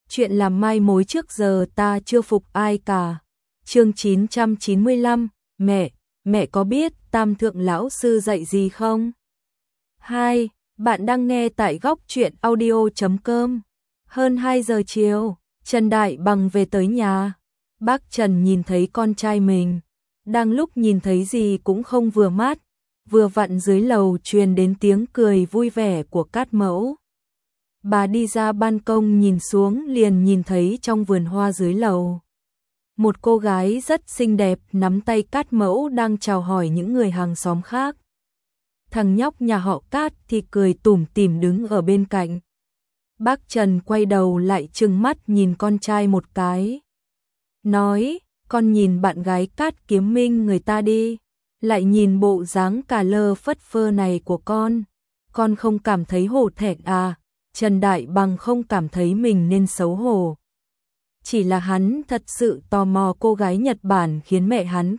chuyện làm mai mối trước giờ ta chưa phục ai cả. Chương 995, mẹ có biết Tam Thượng lão sư dạy gì không? 2. Bạn đang nghe tại góc truyện audio.com. Hơn 2 giờ chiều, Trần Đại Bằng về tới nhà. Bác Trần nhìn thấy con trai mình, đang lúc nhìn thấy gì cũng không vừa mắt, vừa vặn dưới lầu truyền đến tiếng cười vui vẻ của Cát Mẫu. Bà đi ra ban công nhìn xuống liền nhìn thấy trong vườn hoa dưới lầu một cô gái rất xinh đẹp nắm tay Cát Mẫu đang chào hỏi những người hàng xóm khác. Thằng nhóc nhà họ Cát thì cười tủm tỉm đứng ở bên cạnh. Bác Trần quay đầu lại trừng mắt nhìn con trai một cái. Nói, con nhìn bạn gái Cát Kiếm Minh người ta đi, lại nhìn bộ dáng cà lơ phất phơ này của con không cảm thấy hổ thẹn à? Trần Đại Bằng không cảm thấy mình nên xấu hổ. Chỉ là hắn thật sự tò mò cô gái Nhật Bản khiến mẹ hắn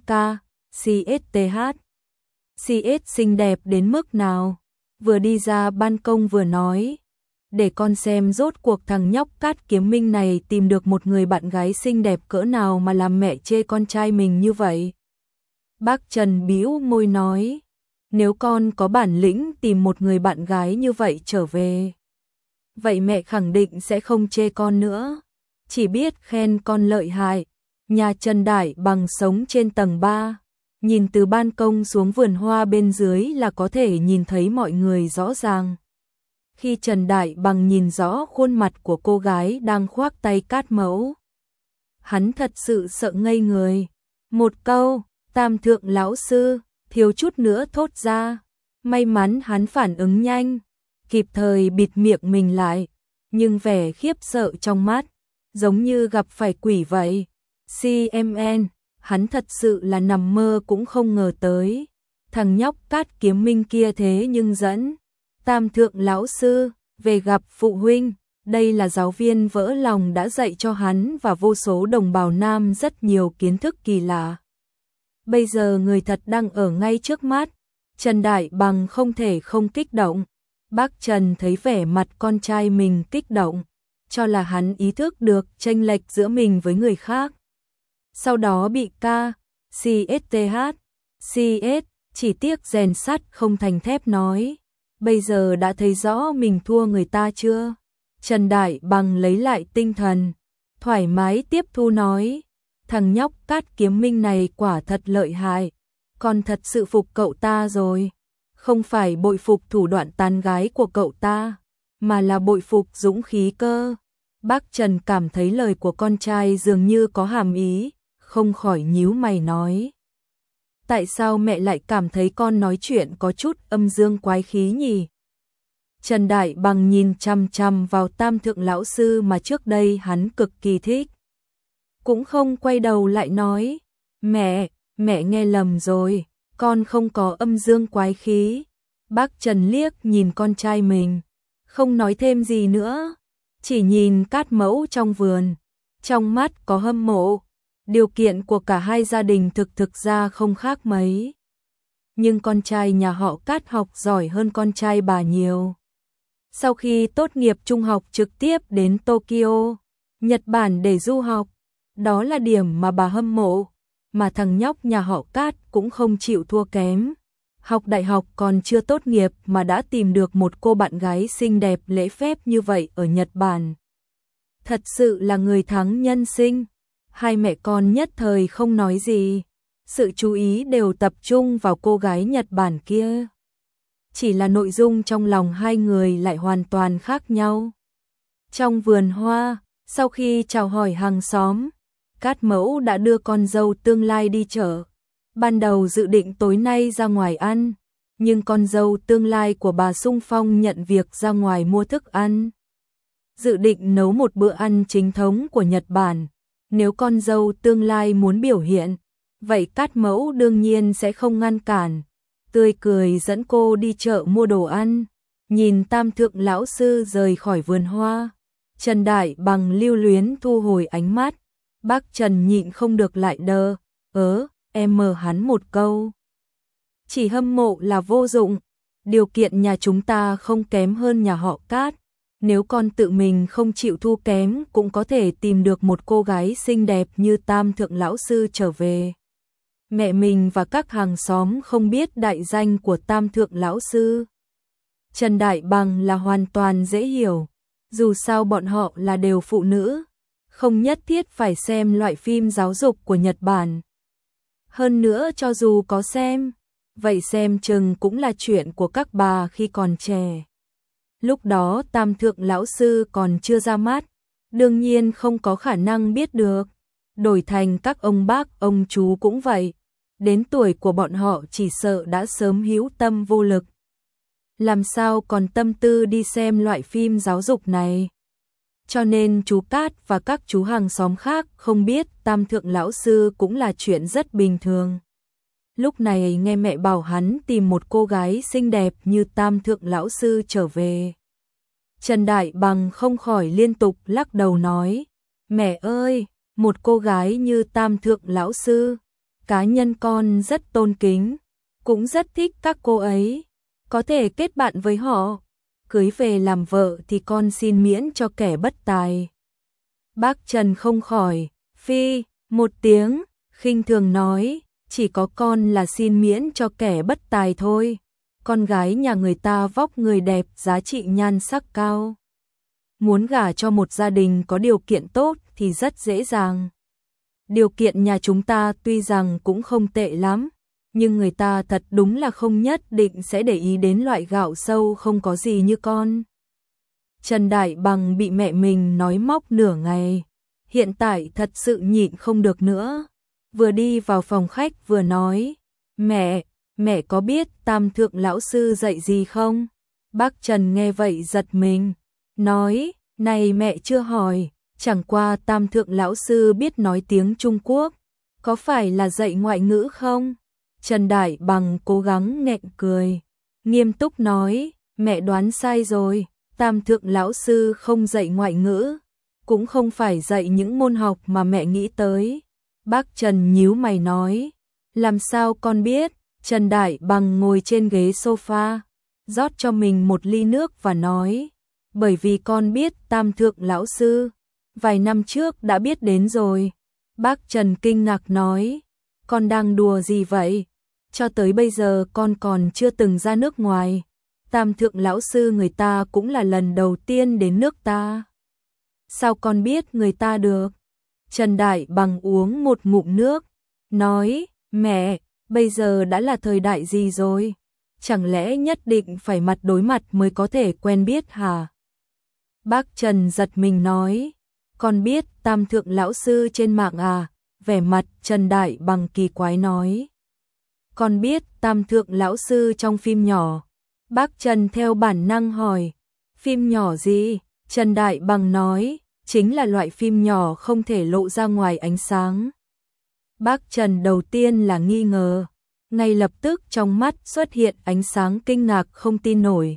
CSTH xinh đẹp đến mức nào. Vừa đi ra ban công vừa nói, để con xem rốt cuộc thằng nhóc Cát Kiếm Minh này tìm được một người bạn gái xinh đẹp cỡ nào mà làm mẹ chê con trai mình như vậy. Bác Trần bĩu môi nói, nếu con có bản lĩnh tìm một người bạn gái như vậy trở về, vậy mẹ khẳng định sẽ không chê con nữa, chỉ biết khen con lợi hại. Nhà Trần Đại Bằng sống trên tầng 3, nhìn từ ban công xuống vườn hoa bên dưới là có thể nhìn thấy mọi người rõ ràng. Khi Trần Đại Bằng nhìn rõ khuôn mặt của cô gái đang khoác tay Cát Mẫu, hắn thật sự sợ ngây người. Một câu, Tam Thượng lão sư, thiếu chút nữa thốt ra. May mắn hắn phản ứng nhanh, kịp thời bịt miệng mình lại, nhưng vẻ khiếp sợ trong mắt, giống như gặp phải quỷ vậy. CMN, hắn thật sự là nằm mơ cũng không ngờ tới. Thằng nhóc Cát Kiếm Minh kia thế nhưng dẫn Tam Thượng lão sư về gặp phụ huynh. Đây là giáo viên vỡ lòng đã dạy cho hắn và vô số đồng bào nam rất nhiều kiến thức kỳ lạ. Bây giờ người thật đang ở ngay trước mắt, Trần Đại Bằng không thể không kích động. Bác Trần thấy vẻ mặt con trai mình kích động, cho là hắn ý thức được chênh lệch giữa mình với người khác. Sau đó bị CS chỉ tiếc rèn sắt không thành thép nói, bây giờ đã thấy rõ mình thua người ta chưa? Trần Đại Bằng lấy lại tinh thần, thoải mái tiếp thu nói, thằng nhóc Cát Kiếm Minh này quả thật lợi hại, con thật sự phục cậu ta rồi. Không phải bội phục thủ đoạn tán gái của cậu ta, mà là bội phục dũng khí cơ. Bác Trần cảm thấy lời của con trai dường như có hàm ý, không khỏi nhíu mày nói. Tại sao mẹ lại cảm thấy con nói chuyện có chút âm dương quái khí nhỉ? Trần Đại Bằng nhìn chằm chằm vào Tam Thượng lão sư mà trước đây hắn cực kỳ thích. Cũng không quay đầu lại nói, mẹ nghe lầm rồi, con không có âm dương quái khí. Bác Trần liếc nhìn con trai mình, không nói thêm gì nữa, chỉ nhìn Cát Mẫu trong vườn, trong mắt có hâm mộ. Điều kiện của cả hai gia đình thực ra không khác mấy, nhưng con trai nhà họ Cát học giỏi hơn con trai bà nhiều. Sau khi tốt nghiệp trung học trực tiếp đến Tokyo, Nhật Bản để du học, đó là điểm mà bà hâm mộ, mà thằng nhóc nhà họ Cát cũng không chịu thua kém. Học đại học còn chưa tốt nghiệp mà đã tìm được một cô bạn gái xinh đẹp lễ phép như vậy ở Nhật Bản. Thật sự là người thắng nhân sinh. Hai mẹ con nhất thời không nói gì, sự chú ý đều tập trung vào cô gái Nhật Bản kia. Chỉ là nội dung trong lòng hai người lại hoàn toàn khác nhau. Trong vườn hoa, sau khi chào hỏi hàng xóm, Cát Mẫu đã đưa con dâu tương lai đi chợ. Ban đầu dự định tối nay ra ngoài ăn, nhưng con dâu tương lai của bà xung phong nhận việc ra ngoài mua thức ăn. Dự định nấu một bữa ăn chính thống của Nhật Bản. Nếu con dâu tương lai muốn biểu hiện, vậy Cát Mẫu đương nhiên sẽ không ngăn cản, tươi cười dẫn cô đi chợ mua đồ ăn. Nhìn Tam Thượng lão sư rời khỏi vườn hoa, Trần Đại Bằng lưu luyến thu hồi ánh mắt. Bác Trần nhịn không được lại em mờ hắn một câu. Chỉ hâm mộ là vô dụng, điều kiện nhà chúng ta không kém hơn nhà họ Cát, Nếu con tự mình không chịu thua kém cũng có thể tìm được một cô gái xinh đẹp như Tam Thượng lão sư trở về. Mẹ mình và các hàng xóm không biết đại danh của Tam Thượng lão sư. Trần Đại Bằng là hoàn toàn dễ hiểu, dù sao bọn họ là đều phụ nữ, không nhất thiết phải xem loại phim giáo dục của Nhật Bản. Hơn nữa cho dù có xem, vậy xem chừng cũng là chuyện của các bà khi còn trẻ. Lúc đó Tam Thượng lão sư còn chưa ra mắt, đương nhiên không có khả năng biết được. Đổi thành các ông bác, ông chú cũng vậy. Đến tuổi của bọn họ chỉ sợ đã sớm hữu tâm vô lực. Làm sao còn tâm tư đi xem loại phim giáo dục này. Cho nên chú Cát và các chú hàng xóm khác không biết Tam Thượng lão sư cũng là chuyện rất bình thường. Lúc này nghe mẹ bảo hắn tìm một cô gái xinh đẹp như Tam Thượng lão sư trở về. Trần Đại Bằng không khỏi liên tục lắc đầu nói, mẹ ơi, một cô gái như Tam Thượng lão sư, cá nhân con rất tôn kính, cũng rất thích các cô ấy, có thể kết bạn với họ, cưới về làm vợ thì con xin miễn cho kẻ bất tài. Bác Trần không khỏi, phi, một tiếng, khinh thường nói, chỉ có con là xin miễn cho kẻ bất tài thôi. Con gái nhà người ta vóc người đẹp, giá trị nhan sắc cao. Muốn gả cho một gia đình có điều kiện tốt thì rất dễ dàng. Điều kiện nhà chúng ta tuy rằng cũng không tệ lắm, nhưng người ta thật đúng là không nhất định sẽ để ý đến loại gạo sâu không có gì như con. Trần Đại Bằng bị mẹ mình nói móc nửa ngày, hiện tại thật sự nhịn không được nữa. Vừa đi vào phòng khách vừa nói, mẹ có biết Tam Thượng lão sư dạy gì không? Bác Trần nghe vậy giật mình, nói, này mẹ chưa hỏi, chẳng qua Tam Thượng lão sư biết nói tiếng Trung Quốc, có phải là dạy ngoại ngữ không? Trần Đại Bằng cố gắng nghẹn cười, nghiêm túc nói, mẹ đoán sai rồi, Tam Thượng lão sư không dạy ngoại ngữ, cũng không phải dạy những môn học mà mẹ nghĩ tới. Bác Trần nhíu mày nói, làm sao con biết? Trần Đại Bằng ngồi trên ghế sofa, rót cho mình một ly nước và nói, bởi vì con biết Tam Thượng lão sư, vài năm trước đã biết đến rồi. Bác Trần kinh ngạc nói, con đang đùa gì vậy? Cho tới bây giờ con còn chưa từng ra nước ngoài. Tam Thượng lão sư người ta cũng là lần đầu tiên đến nước ta. Sao con biết người ta được? Trần Đại Bằng uống một ngụm nước, nói, mẹ, bây giờ đã là thời đại gì rồi? Chẳng lẽ nhất định phải mặt đối mặt mới có thể quen biết hả? Bác Trần giật mình nói, con biết Tam Thượng lão sư trên mạng à? Vẻ mặt Trần Đại Bằng kỳ quái nói, con biết Tam Thượng lão sư trong phim nhỏ. Bác Trần theo bản năng hỏi, phim nhỏ gì? Trần Đại Bằng nói, chính là loại phim nhỏ không thể lộ ra ngoài ánh sáng. Bác Trần đầu tiên là nghi ngờ, ngay lập tức trong mắt xuất hiện ánh sáng kinh ngạc không tin nổi.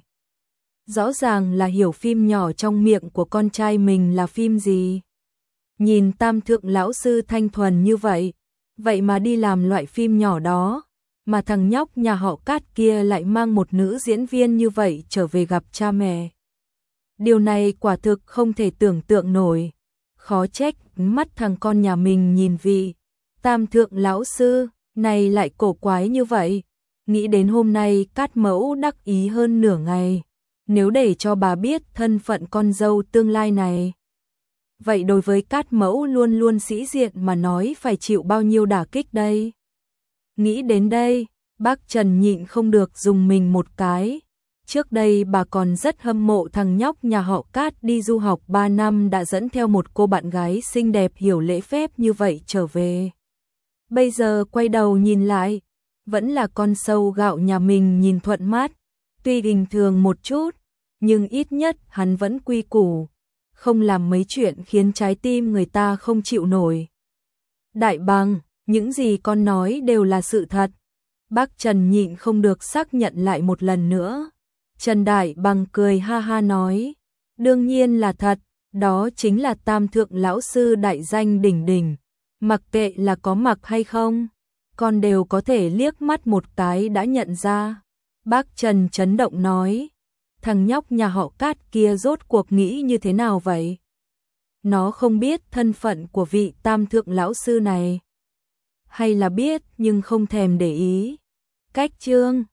Rõ ràng là hiểu phim nhỏ trong miệng của con trai mình là phim gì. Nhìn Tam Thượng lão sư thanh thuần như vậy, vậy mà đi làm loại phim nhỏ đó, mà thằng nhóc nhà họ Cát kia lại mang một nữ diễn viên như vậy trở về gặp cha mẹ. Điều này quả thực không thể tưởng tượng nổi. Khó trách mắt thằng con nhà mình nhìn vị Tam Thượng lão sư này lại cổ quái như vậy. Nghĩ đến hôm nay Cát mẫu đắc ý hơn nửa ngày. Nếu để cho bà biết thân phận con dâu tương lai này, vậy đối với Cát mẫu luôn luôn sĩ diện mà nói phải chịu bao nhiêu đả kích đây. Nghĩ đến đây, bác Trần nhịn không được dùng mình một cái. Trước đây bà còn rất hâm mộ thằng nhóc nhà họ Cát đi du học 3 năm đã dẫn theo một cô bạn gái xinh đẹp hiểu lễ phép như vậy trở về. Bây giờ quay đầu nhìn lại, vẫn là con sâu gạo nhà mình nhìn thuận mắt, tuy bình thường một chút, nhưng ít nhất hắn vẫn quy củ, không làm mấy chuyện khiến trái tim người ta không chịu nổi. Đại Bằng, những gì con nói đều là sự thật. Bác Trần nhịn không được xác nhận lại một lần nữa. Trần Đại Bằng cười ha ha nói, đương nhiên là thật, đó chính là Tam Thượng lão sư đại danh đỉnh đỉnh, mặc kệ là có mặc hay không, con đều có thể liếc mắt một cái đã nhận ra. Bác Trần chấn động nói, thằng nhóc nhà họ Cát kia rốt cuộc nghĩ như thế nào vậy? Nó không biết thân phận của vị Tam thượng lão sư này, hay là biết nhưng không thèm để ý? Cách chương